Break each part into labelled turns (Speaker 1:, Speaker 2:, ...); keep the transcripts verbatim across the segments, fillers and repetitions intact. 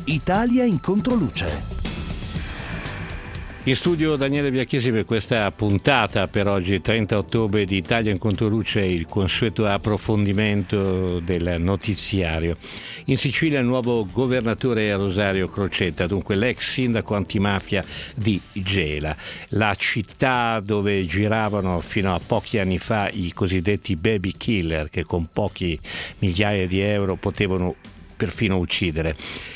Speaker 1: Italia in controluce.
Speaker 2: In studio Daniele Biacchesi per questa puntata per oggi, trenta ottobre, di Italia in controluce, il consueto approfondimento del notiziario. In Sicilia il nuovo governatore è Rosario Crocetta, dunque l'ex sindaco antimafia di Gela, la città dove giravano fino a pochi anni fa i cosiddetti baby killer che con pochi migliaia di euro potevano perfino uccidere.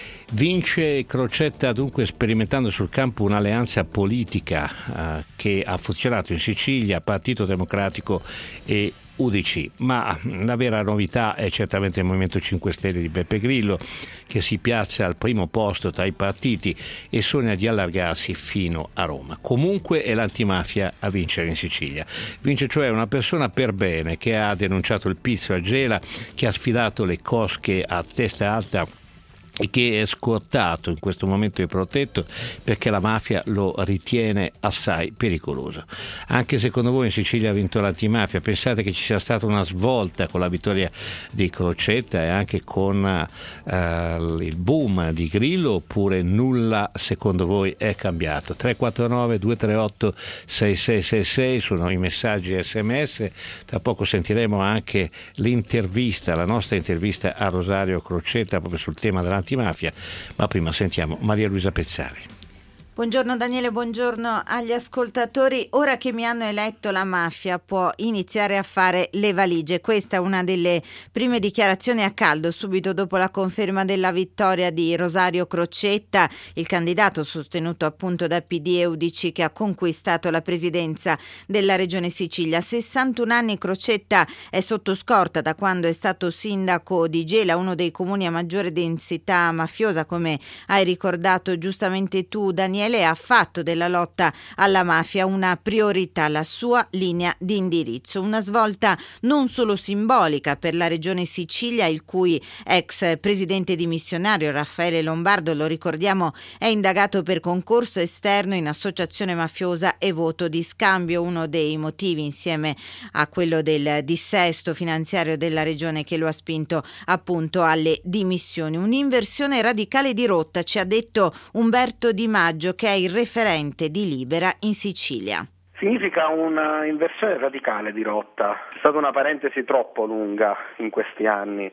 Speaker 2: Vince Crocetta dunque sperimentando sul campo un'alleanza politica eh, che ha funzionato in Sicilia, Partito Democratico e U D C, ma la vera novità è certamente il Movimento cinque Stelle di Beppe Grillo, che si piazza al primo posto tra i partiti e sogna di allargarsi fino a Roma. Comunque è l'antimafia a vincere in Sicilia. Vince cioè una persona per bene che ha denunciato il pizzo a Gela, che ha sfidato le cosche a testa alta e che è scortato in questo momento di protetto perché la mafia lo ritiene assai pericoloso. Anche secondo voi in Sicilia ha vinto l'antimafia? Pensate che ci sia stata una svolta con la vittoria di Crocetta e anche con eh, il boom di Grillo, oppure nulla secondo voi è cambiato? tre quattro nove due tre otto sei sei sei sei sono i messaggi sms. Tra poco sentiremo anche l'intervista, la nostra intervista a Rosario Crocetta proprio sul tema dell'antimafia. Antimafia, ma prima sentiamo Maria Luisa Pezzari.
Speaker 3: Buongiorno Daniele, buongiorno agli ascoltatori. Ora che mi hanno eletto, la mafia può iniziare a fare le valigie. Questa è una delle prime dichiarazioni a caldo subito dopo la conferma della vittoria di Rosario Crocetta, il candidato sostenuto appunto da P D e U D C che ha conquistato la presidenza della regione Sicilia. sessantuno anni, Crocetta è sotto scorta da quando è stato sindaco di Gela, uno dei comuni a maggiore densità mafiosa, come hai ricordato giustamente tu Daniele. Ha fatto della lotta alla mafia una priorità, la sua linea di indirizzo. Una svolta non solo simbolica per la regione Sicilia, il cui ex presidente dimissionario Raffaele Lombardo, lo ricordiamo, è indagato per concorso esterno in associazione mafiosa e voto di scambio, uno dei motivi insieme a quello del dissesto finanziario della regione che lo ha spinto appunto alle dimissioni. Un'inversione radicale di rotta, ci ha detto Umberto Di Maggio, che è il referente di Libera in Sicilia.
Speaker 4: Significa una inversione radicale di rotta. È stata una parentesi troppo lunga in questi anni,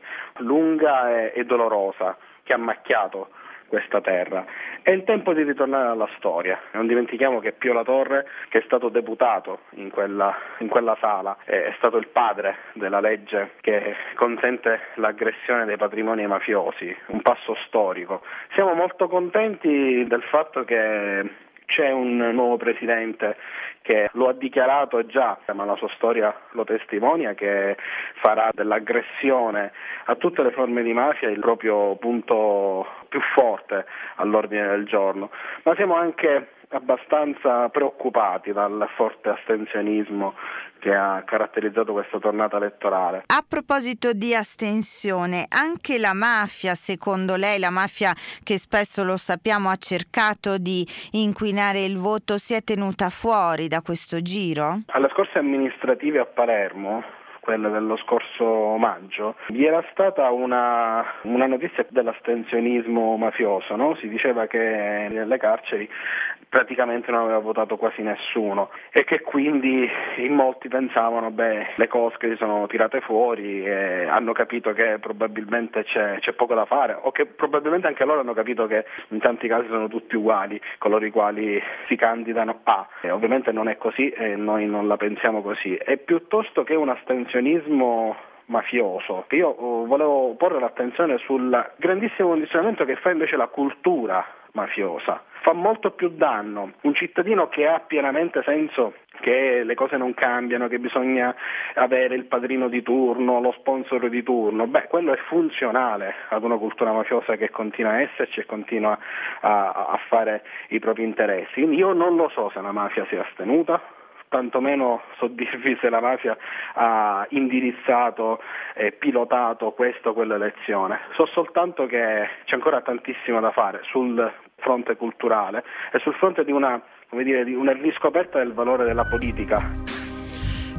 Speaker 4: lunga e, e dolorosa, che ha macchiato questa terra. È il tempo di ritornare alla storia. Non dimentichiamo che Pio La Torre, che è stato deputato in quella, in quella sala, è stato il padre della legge che consente l'aggressione dei patrimoni ai mafiosi, un passo storico. Siamo molto contenti del fatto che c'è un nuovo presidente che lo ha dichiarato già, ma la sua storia lo testimonia, che farà dell'aggressione a tutte le forme di mafia il proprio punto più forte all'ordine del giorno. Ma siamo anche abbastanza preoccupati dal forte astensionismo che ha caratterizzato questa tornata elettorale.
Speaker 3: A proposito di astensione, anche la mafia, secondo lei, la mafia che spesso, lo sappiamo, ha cercato di inquinare il voto, si è tenuta fuori da questo giro?
Speaker 4: Alle scorse amministrative a Palermo, quelle dello scorso maggio, vi era stata una, una notizia dell'astensionismo mafioso, no? Si diceva che nelle carceri praticamente non aveva votato quasi nessuno e che quindi in molti pensavano, beh, le cosche si sono tirate fuori e hanno capito che probabilmente c'è, c'è poco da fare, o che probabilmente anche loro hanno capito che in tanti casi sono tutti uguali coloro i quali si candidano a. E ovviamente non è così e noi non la pensiamo così. È piuttosto che un astensionismo mafioso. Io volevo porre l'attenzione sul grandissimo condizionamento che fa invece la cultura mafiosa. Fa molto più danno un cittadino che ha pienamente senso che le cose non cambiano, che bisogna avere il padrino di turno, lo sponsor di turno. Beh, quello è funzionale ad una cultura mafiosa che continua a esserci e continua a, a fare i propri interessi. Io non lo so se la mafia si è astenuta, tantomeno so dirvi se la mafia ha indirizzato e pilotato questa o quell'elezione. So soltanto che c'è ancora tantissimo da fare sul fronte culturale e sul fronte di una, come dire, di una riscoperta del valore della politica.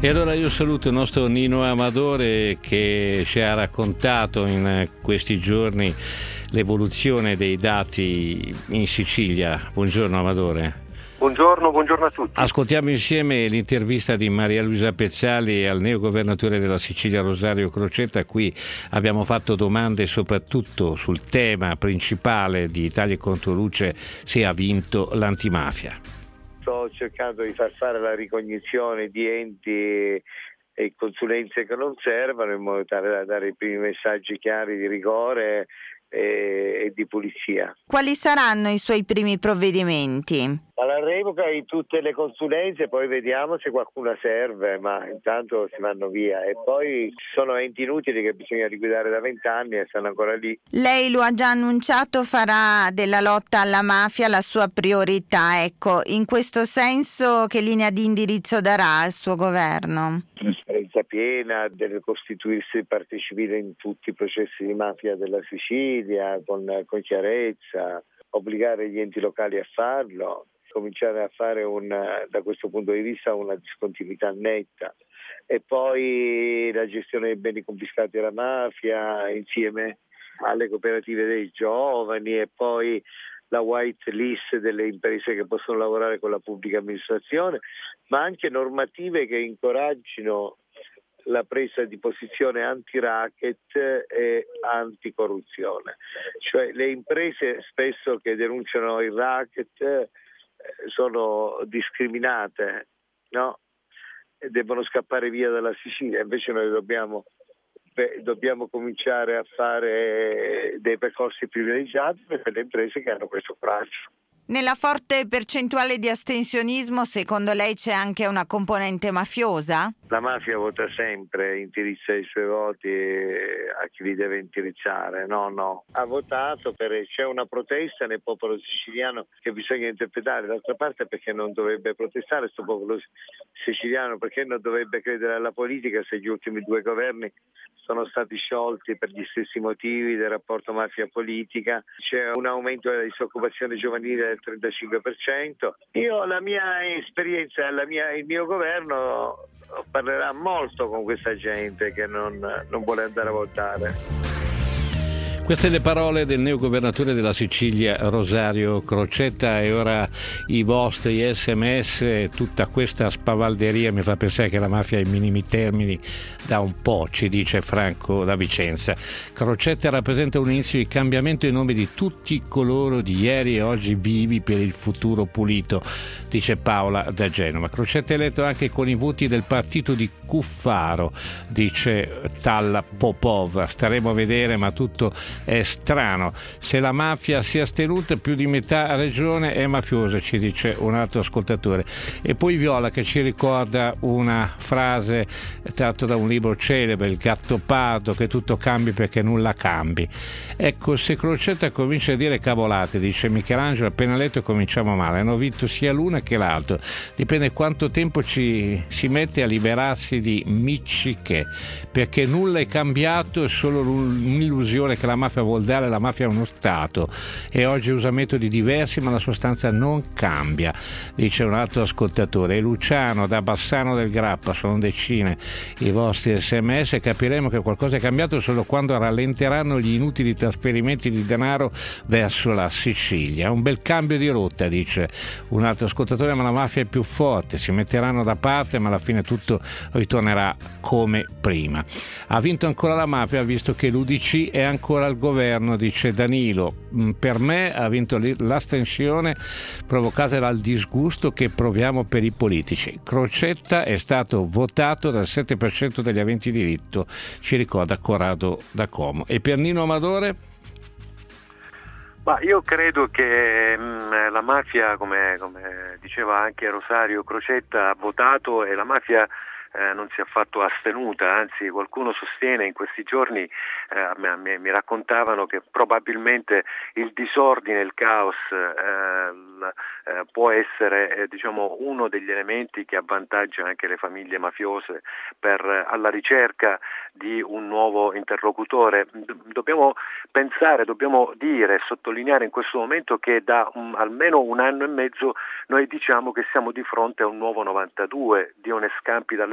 Speaker 2: E allora io saluto il nostro Nino Amadore che ci ha raccontato in questi giorni l'evoluzione dei dati in Sicilia. Buongiorno Amadore.
Speaker 5: Buongiorno, buongiorno a tutti.
Speaker 2: Ascoltiamo insieme l'intervista di Maria Luisa Pezzali al neogovernatore della Sicilia Rosario Crocetta. Qui abbiamo fatto domande soprattutto sul tema principale di Italia contro Luce, se ha vinto l'antimafia.
Speaker 5: Sto cercando di far fare la ricognizione di enti e consulenze che non servono, in modo tale da dare i primi messaggi chiari di rigore e, e di pulizia.
Speaker 3: Quali saranno i suoi primi provvedimenti?
Speaker 5: Alla revoca di tutte le consulenze, poi vediamo se qualcuna serve, ma intanto si vanno via. E poi ci sono enti inutili che bisogna liquidare da vent'anni e stanno ancora lì.
Speaker 3: Lei lo ha già annunciato, farà della lotta alla mafia la sua priorità. Ecco, in questo senso che linea di indirizzo darà al suo governo?
Speaker 5: Trasparenza piena, deve costituirsi parte civile in tutti i processi di mafia della Sicilia, con, con chiarezza, obbligare gli enti locali a farlo, cominciare a fare un, da questo punto di vista una discontinuità netta, e poi la gestione dei beni confiscati alla mafia insieme alle cooperative dei giovani, e poi la white list delle imprese che possono lavorare con la pubblica amministrazione, ma anche normative che incoraggino la presa di posizione anti-racket e anticorruzione. Cioè le imprese spesso che denunciano il racket eh, sono discriminate, no? E devono scappare via dalla Sicilia. Invece noi dobbiamo, beh, dobbiamo cominciare a fare dei percorsi privilegiati per le imprese che hanno questo coraggio.
Speaker 3: Nella forte percentuale di astensionismo, secondo lei c'è anche una componente mafiosa?
Speaker 5: La mafia vota sempre, indirizza i suoi voti a chi li deve indirizzare. No, no. Ha votato per, c'è una protesta nel popolo siciliano che bisogna interpretare. D'altra parte, perché non dovrebbe protestare questo popolo siciliano? Perché non dovrebbe credere alla politica se gli ultimi due governi sono stati sciolti per gli stessi motivi del rapporto mafia-politica? C'è un aumento della disoccupazione giovanile del trentacinque per cento. Io, la mia esperienza, la mia, il mio governo parlerà molto con questa gente che non, non vuole andare a votare.
Speaker 2: Queste le parole del neogovernatore della Sicilia Rosario Crocetta. E ora i vostri sms, tutta questa spavalderia mi fa pensare che la mafia ha i minimi termini da un po', ci dice Franco da Vicenza. Crocetta rappresenta un inizio di cambiamento in nome di tutti coloro di ieri e oggi vivi per il futuro pulito, dice Paola da Genova. Crocetta è eletto anche con i voti del partito di Cuffaro, dice Tal Popov. Staremo a vedere, ma tutto è strano. Se la mafia si è astenuta, più di metà regione è mafiosa, ci dice un altro ascoltatore. E poi Viola che ci ricorda una frase tratta da un libro celebre, Il Gattopardo, che tutto cambi perché nulla cambi. Ecco, se Crocetta comincia a dire cavolate, dice Michelangelo, appena letto cominciamo male. Hanno vinto sia l'una che l'altro. Dipende quanto tempo ci si mette a liberarsi di micciche, perché nulla è cambiato, è solo un'illusione che la mafia vuol dare. La mafia è uno Stato e oggi usa metodi diversi, ma la sostanza non cambia, dice un altro ascoltatore. E Luciano da Bassano del Grappa, sono decine i vostri sms, e capiremo che qualcosa è cambiato solo quando rallenteranno gli inutili trasferimenti di denaro verso la Sicilia. Un bel cambio di rotta, dice un altro ascoltatore, ma la mafia è più forte, si metteranno da parte, ma alla fine tutto ritornerà come prima. Ha vinto ancora la mafia, visto che l'U D C è ancora al governo, dice Danilo. Per me ha vinto l'astensione provocata dal disgusto che proviamo per i politici. Crocetta è stato votato dal sette per cento degli aventi diritto, ci ricorda Corrado da Como. E per Nino Amadore?
Speaker 6: Ma io credo che mh, la mafia, come, come diceva anche Rosario Crocetta, ha votato, e la mafia eh, non si è affatto astenuta, anzi qualcuno sostiene in questi giorni, eh, mi, mi raccontavano che probabilmente il disordine, il caos eh, l, eh, può essere eh, diciamo uno degli elementi che avvantaggia anche le famiglie mafiose per alla ricerca di un nuovo interlocutore. Dobbiamo pensare, dobbiamo dire e sottolineare in questo momento che da un, almeno un anno e mezzo noi diciamo che siamo di fronte a un nuovo novantadue, Dione Scampi dalle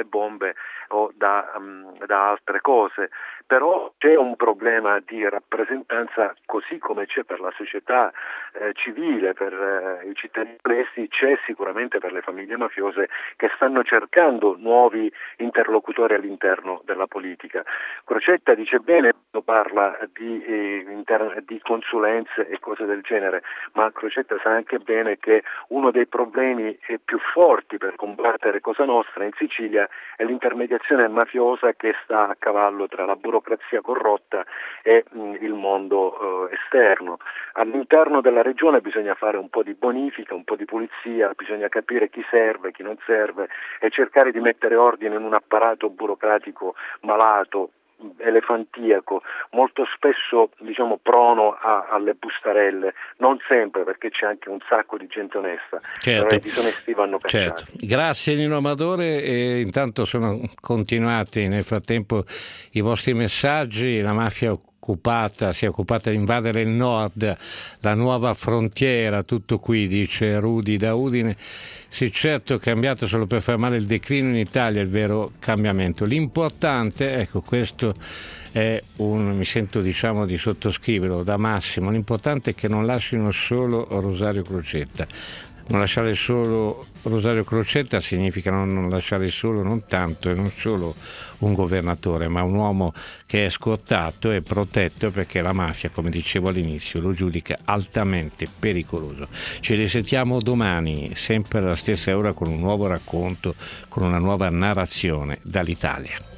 Speaker 6: bombe o da, um, da altre cose. Però c'è un problema di rappresentanza, così come c'è per la società eh, civile, per eh, i cittadini onesti, c'è sicuramente per le famiglie mafiose che stanno cercando nuovi interlocutori all'interno della politica. Crocetta dice bene quando parla di, eh, inter- di consulenze e cose del genere, ma Crocetta sa anche bene che uno dei problemi più forti per combattere Cosa Nostra in Sicilia è l'intermediazione mafiosa che sta a cavallo tra la burocrazia corrotta e mh, il mondo eh, esterno. All'interno della regione bisogna fare un po' di bonifica, un po' di pulizia, bisogna capire chi serve, chi non serve e cercare di mettere ordine in un apparato burocratico malato, elefantiaco, molto spesso diciamo prono a, alle bustarelle, non sempre, perché c'è anche un sacco di gente onesta,
Speaker 2: certo.
Speaker 6: Però i disonesti vanno cacciati.
Speaker 2: Certo. Grazie Nino Amadore, e intanto sono continuati nel frattempo i vostri messaggi. La mafia occupata si è occupata di invadere il nord, la nuova frontiera, tutto qui, dice Rudy da Udine. Sì, certo, è cambiato solo per fermare il declino in Italia, il vero cambiamento. L'importante, ecco, questo è un, mi sento diciamo di sottoscriverlo da Massimo, l'importante è che non lasciano solo Rosario Crocetta. Non lasciare solo Rosario Crocetta significa non lasciare solo non tanto e non solo un governatore, ma un uomo che è scortato e protetto, perché la mafia, come dicevo all'inizio, lo giudica altamente pericoloso. Ci risentiamo domani, sempre alla stessa ora, con un nuovo racconto, con una nuova narrazione dall'Italia.